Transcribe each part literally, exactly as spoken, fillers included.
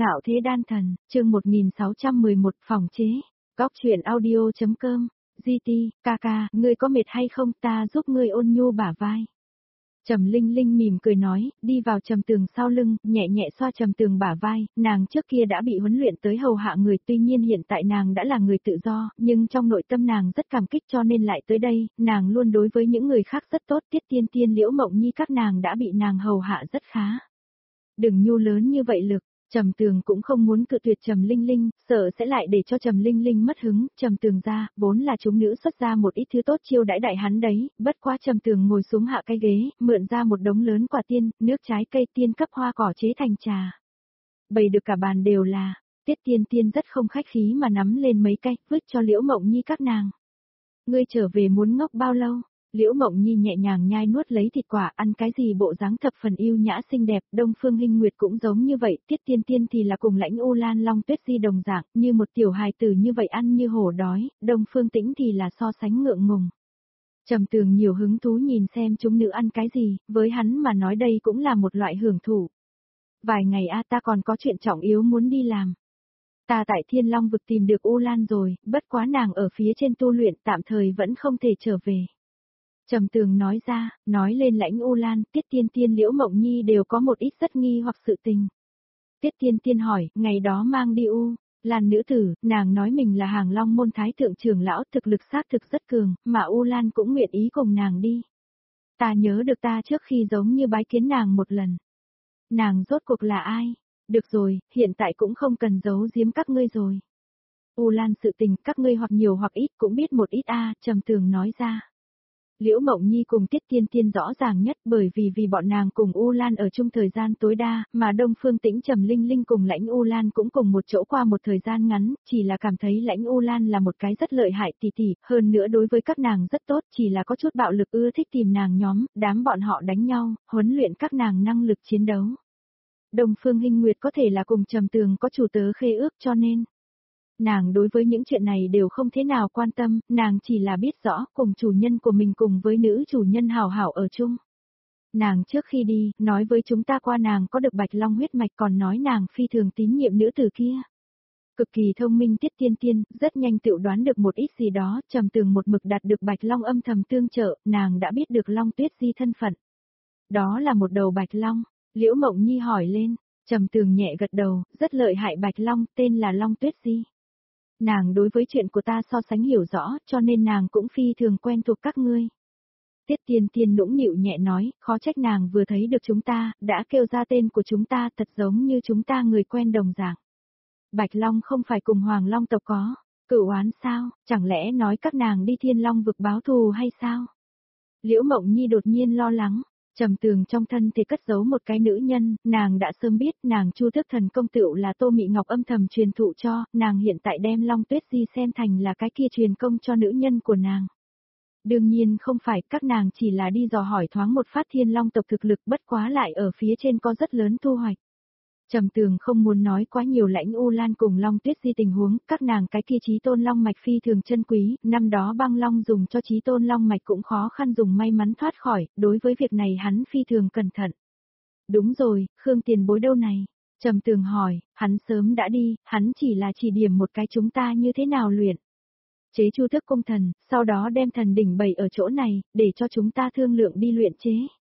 Ngạo thế đan thần, chương một nghìn sáu trăm mười một phòng chế. Góc truyện audio.com. giê tê, ca ca, ngươi có mệt hay không, ta giúp ngươi ôn nhu bả vai. Trầm Linh Linh mỉm cười nói, đi vào Trầm Tường sau lưng, nhẹ nhẹ xoa Trầm Tường bả vai, nàng trước kia đã bị huấn luyện tới hầu hạ người, tuy nhiên hiện tại nàng đã là người tự do, nhưng trong nội tâm nàng rất cảm kích cho nên lại tới đây, nàng luôn đối với những người khác rất tốt, Tiết Tiên Tiên Liễu Mộng Nhi các nàng đã bị nàng hầu hạ rất khá. Đừng nhu lớn như vậy lực. Trầm Tường cũng không muốn cự tuyệt Trầm Linh Linh, sợ sẽ lại để cho Trầm Linh Linh mất hứng, Trầm Tường ra, vốn là chúng nữ xuất ra một ít thứ tốt chiêu đãi đại hắn đấy, bất quá Trầm Tường ngồi xuống hạ cái ghế, mượn ra một đống lớn quả tiên, nước trái cây tiên cấp hoa cỏ chế thành trà. Bày được cả bàn đều là, Tiết Tiên Tiên rất không khách khí mà nắm lên mấy cây, vứt cho Liễu Mộng Nhi các nàng. Ngươi trở về muốn ngốc bao lâu? Liễu Mộng Nhi nhẹ nhàng nhai nuốt lấy thịt quả, ăn cái gì bộ dáng thập phần yêu nhã xinh đẹp, Đông Phương Hinh Nguyệt cũng giống như vậy, Tiết Tiên Tiên thì là cùng Lãnh U Lan Long Tuyết Di đồng dạng, như một tiểu hài tử như vậy ăn như hổ đói, Đông Phương Tĩnh thì là so sánh ngượng ngùng. Trầm Tường nhiều hứng thú nhìn xem chúng nữ ăn cái gì, với hắn mà nói đây cũng là một loại hưởng thụ. Vài ngày a ta còn có chuyện trọng yếu muốn đi làm. Ta tại Thiên Long vực tìm được U Lan rồi, bất quá nàng ở phía trên tu luyện tạm thời vẫn không thể trở về. Trầm Tường nói ra, nói lên Lãnh U Lan, Tiết Tiên Tiên Liễu Mộng Nhi đều có một ít rất nghi hoặc sự tình. Tiết Tiên Tiên hỏi, ngày đó mang đi U Lan nữ tử, nàng nói mình là Hàng Long môn thái thượng trưởng lão, thực lực xác thực rất cường, mà U Lan cũng nguyện ý cùng nàng đi. Ta nhớ được ta trước khi giống như bái kiến nàng một lần. Nàng rốt cuộc là ai? Được rồi, hiện tại cũng không cần giấu giếm các ngươi rồi. U Lan sự tình, các ngươi hoặc nhiều hoặc ít cũng biết một ít a, Trầm Tường nói ra. Liễu Mộng Nhi cùng Tiết Tiên Tiên rõ ràng nhất bởi vì vì bọn nàng cùng U Lan ở chung thời gian tối đa, mà Đông Phương Tĩnh Trầm Linh Linh cùng Lãnh U Lan cũng cùng một chỗ qua một thời gian ngắn, chỉ là cảm thấy Lãnh U Lan là một cái rất lợi hại tỷ tỷ, hơn nữa đối với các nàng rất tốt, chỉ là có chút bạo lực ưa thích tìm nàng nhóm, đám bọn họ đánh nhau, huấn luyện các nàng năng lực chiến đấu. Đông Phương Hinh Nguyệt có thể là cùng Trầm Tường có chủ tớ khê ước cho nên. Nàng đối với những chuyện này đều không thế nào quan tâm, nàng chỉ là biết rõ cùng chủ nhân của mình cùng với nữ chủ nhân hảo hảo ở chung. Nàng trước khi đi, nói với chúng ta qua nàng có được Bạch Long huyết mạch còn nói nàng phi thường tín nhiệm nữ tử kia. Cực kỳ thông minh Tiết Tiên Tiên, rất nhanh tự đoán được một ít gì đó, Trầm Tường một mực đạt được Bạch Long âm thầm tương trợ, nàng đã biết được Long Tuyết Di thân phận. Đó là một đầu Bạch Long, Liễu Mộng Nhi hỏi lên, Trầm Tường nhẹ gật đầu, rất lợi hại Bạch Long, tên là Long Tuyết Di. Nàng đối với chuyện của ta so sánh hiểu rõ, cho nên nàng cũng phi thường quen thuộc các ngươi. Tiết Tiên Tiên nũng nịu nhẹ nói, khó trách nàng vừa thấy được chúng ta, đã kêu ra tên của chúng ta thật giống như chúng ta người quen đồng dạng. Bạch Long không phải cùng Hoàng Long tộc có, cửu oán sao, chẳng lẽ nói các nàng đi Thiên Long vực báo thù hay sao? Liễu Mộng Nhi đột nhiên lo lắng. Trầm Tường trong thân thể cất giấu một cái nữ nhân, nàng đã sớm biết nàng Chu Thức Thần công tựu là Tô Mị Ngọc âm thầm truyền thụ cho, nàng hiện tại đem Long Tuyết Di xem thành là cái kia truyền công cho nữ nhân của nàng. Đương nhiên không phải, các nàng chỉ là đi dò hỏi thoáng một phát Thiên Long tộc thực lực, bất quá lại ở phía trên có rất lớn thu hoạch. Trầm Tường không muốn nói quá nhiều Lãnh U Lan cùng Long Tuyết Di tình huống, các nàng cái kia Chí Tôn Long mạch phi thường chân quý, năm đó Băng Long dùng cho Chí Tôn Long mạch cũng khó khăn dùng may mắn thoát khỏi, đối với việc này hắn phi thường cẩn thận. Đúng rồi, Khương Tiền Bối đâu này? Trầm Tường hỏi, hắn sớm đã đi, hắn chỉ là chỉ điểm một cái chúng ta như thế nào luyện. Chế Chu Thức Cung Thần, sau đó đem thần đỉnh bày ở chỗ này, để cho chúng ta thương lượng đi luyện chế.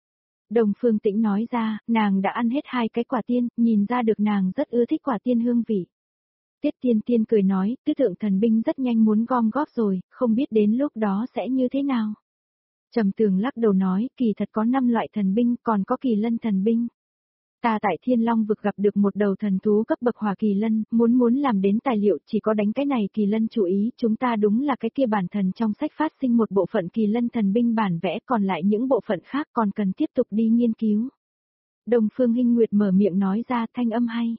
Đồng Phương Tĩnh nói ra, nàng đã ăn hết hai cái quả tiên, nhìn ra được nàng rất ưa thích quả tiên hương vị. Tiết Tiên Tiên cười nói, tứ tượng thần binh rất nhanh muốn gom góp rồi, không biết đến lúc đó sẽ như thế nào. Trầm Tường lắc đầu nói, kỳ thật có năm loại thần binh, còn có kỳ lân thần binh. Ta tại Thiên Long vực gặp được một đầu thần thú cấp bậc hỏa kỳ lân, muốn muốn làm đến tài liệu chỉ có đánh cái này kỳ lân chú ý, chúng ta đúng là cái kia bản thần trong sách phát sinh một bộ phận kỳ lân thần binh bản vẽ, còn lại những bộ phận khác còn cần tiếp tục đi nghiên cứu. Đông Phương Hinh Nguyệt mở miệng nói ra thanh âm hay.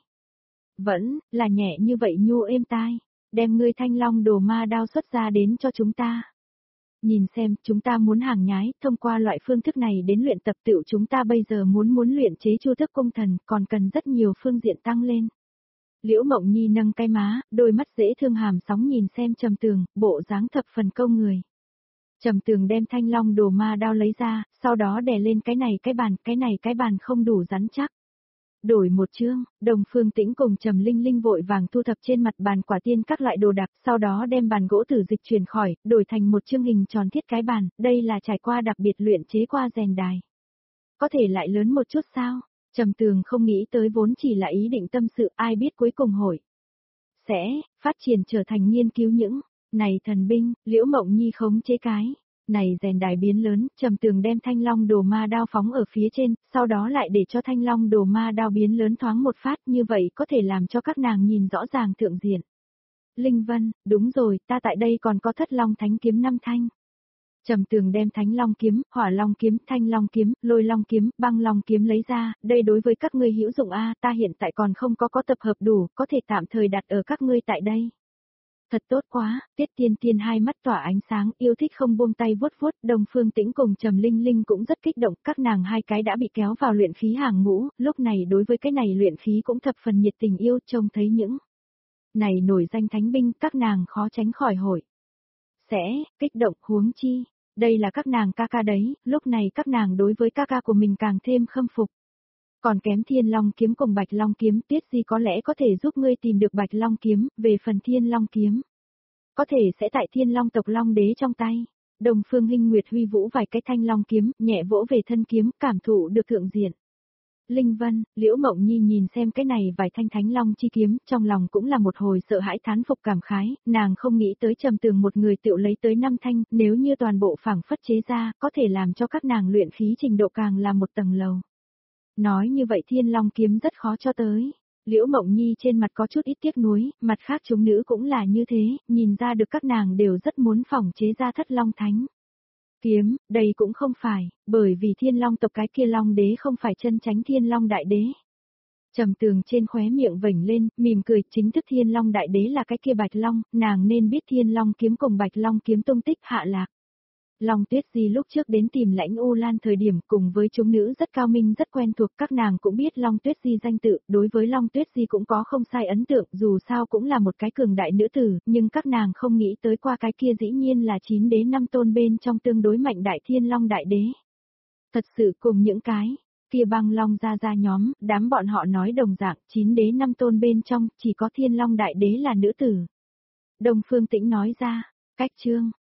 Vẫn, là nhẹ như vậy nhu êm tai, đem ngươi Thanh Long đồ ma đao xuất ra đến cho chúng ta. Nhìn xem, chúng ta muốn hàng nhái, thông qua loại phương thức này đến luyện tập tựu chúng ta bây giờ muốn muốn luyện chế Chu Thức Cung Thần, còn cần rất nhiều phương diện tăng lên. Liễu Mộng Nhi nâng cái má, đôi mắt dễ thương hàm sóng nhìn xem Trầm Tường, bộ dáng thập phần câu người. Trầm Tường đem Thanh Long đồ ma đao lấy ra, sau đó đè lên cái này cái bàn, cái này cái bàn không đủ rắn chắc. Đổi một chương, Đồng Phương Tĩnh cùng Trầm Linh Linh vội vàng thu thập trên mặt bàn quả tiên các loại đồ đạc, sau đó đem bàn gỗ tử dịch chuyển khỏi, đổi thành một chương hình tròn thiết cái bàn, đây là trải qua đặc biệt luyện chế qua rèn đài. Có thể lại lớn một chút sao? Trầm Tường không nghĩ tới vốn chỉ là ý định tâm sự, ai biết cuối cùng hội sẽ phát triển trở thành nghiên cứu những này thần binh. Liễu Mộng Nhi khống chế cái này rèn đài biến lớn, Trầm Tường đem Thanh Long Đồ Ma Đao phóng ở phía trên, sau đó lại để cho Thanh Long Đồ Ma Đao biến lớn thoáng một phát, như vậy có thể làm cho các nàng nhìn rõ ràng thượng diện. Linh Vân, đúng rồi, ta tại đây còn có Thất Long Thánh kiếm năm thanh. Trầm Tường đem Thánh Long kiếm, Hỏa Long kiếm, Thanh Long kiếm, Lôi Long kiếm, Băng Long kiếm lấy ra, đây đối với các ngươi hữu dụng a, ta hiện tại còn không có có tập hợp đủ, có thể tạm thời đặt ở các ngươi tại đây. Thật tốt quá, Tiết Tiên Tiên hai mắt tỏa ánh sáng, yêu thích không buông tay vuốt vuốt, Đồng Phương Tĩnh cùng Trầm Linh Linh cũng rất kích động, các nàng hai cái đã bị kéo vào luyện khí hàng ngũ, lúc này đối với cái này luyện khí cũng thập phần nhiệt tình yêu, trông thấy những này nổi danh thánh binh, các nàng khó tránh khỏi hội sẽ kích động, huống chi, đây là các nàng ca ca đấy, lúc này các nàng đối với ca ca của mình càng thêm khâm phục. Còn kém Thiên Long kiếm cùng Bạch Long kiếm, Tiết Di có lẽ có thể giúp ngươi tìm được Bạch Long kiếm, về phần Thiên Long kiếm, có thể sẽ tại Thiên Long tộc Long đế trong tay. Đồng Phương Hinh Nguyệt huy vũ vài cái thanh long kiếm, nhẹ vỗ về thân kiếm, cảm thụ được thượng diện. Linh Vân, Liễu Mộng Nhi nhìn xem cái này vài thanh thánh long chi kiếm, trong lòng cũng là một hồi sợ hãi thán phục cảm khái, nàng không nghĩ tới Trầm Tường một người tự lấy tới năm thanh, nếu như toàn bộ phảng phất chế ra, có thể làm cho các nàng luyện khí trình độ càng là một tầng lầu. Nói như vậy Thiên Long kiếm rất khó cho tới. Liễu Mộng Nhi trên mặt có chút ít tiếc nuối, mặt khác chúng nữ cũng là như thế, nhìn ra được các nàng đều rất muốn phỏng chế ra Thất Long Thánh kiếm, đây cũng không phải, bởi vì Thiên Long tộc cái kia Long đế không phải chân chánh Thiên Long đại đế. Trầm Tường trên khóe miệng vểnh lên, mỉm cười, chính thức Thiên Long đại đế là cái kia Bạch Long, nàng nên biết Thiên Long kiếm cùng Bạch Long kiếm tung tích hạ lạc. Long Tuyết Di lúc trước đến tìm Lãnh U Lan thời điểm cùng với chúng nữ rất cao minh rất quen thuộc, các nàng cũng biết Long Tuyết Di danh tự, đối với Long Tuyết Di cũng có không sai ấn tượng, dù sao cũng là một cái cường đại nữ tử, nhưng các nàng không nghĩ tới qua cái kia dĩ nhiên là chín đế năm tôn bên trong tương đối mạnh đại Thiên Long đại đế. Thật sự cùng những cái kia băng long ra ra nhóm, đám bọn họ nói đồng dạng, chín đế năm tôn bên trong, chỉ có Thiên Long đại đế là nữ tử. Đồng Phương Tĩnh nói ra, cách chương